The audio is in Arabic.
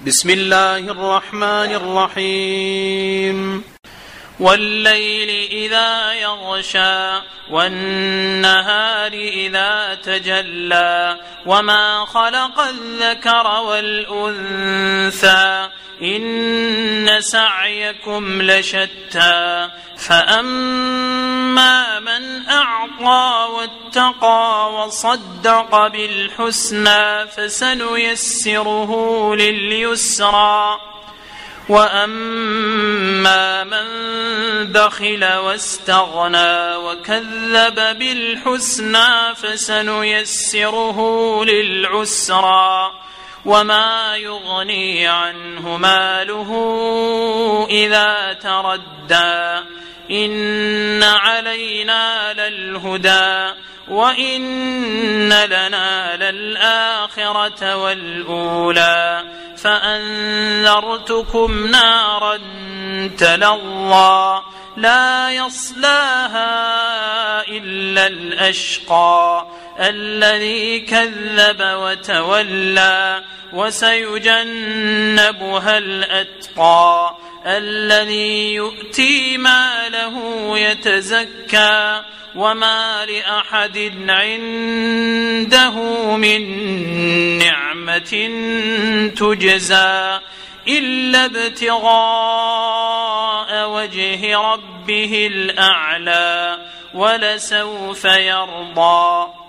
بسم الله الرحمن الرحيم والليل إذا يغشى والنهار إذا تجلى وما خلق الذكر والأنثى إن سعيكم لشتى فأما من أعطى واتقى وصدق بالحسنى فسنيسره لليسرى وأما من بخل واستغنى وكذب بالحسنى فسنيسره للعسرى وما يغني عنه ماله إذا تردى إن علينا للهدى وإن لنا للآخرة والأولى فأنذرتكم نارا تلظى لا يصلاها إلا الأشقى الذي كذب وتولى وسيجنبها الأتقى الذي يؤتي ماله يتزكى وما لأحد عنده من نعمة تجزى إلا ابتغاء وجه ربه الأعلى ولسوف يرضى.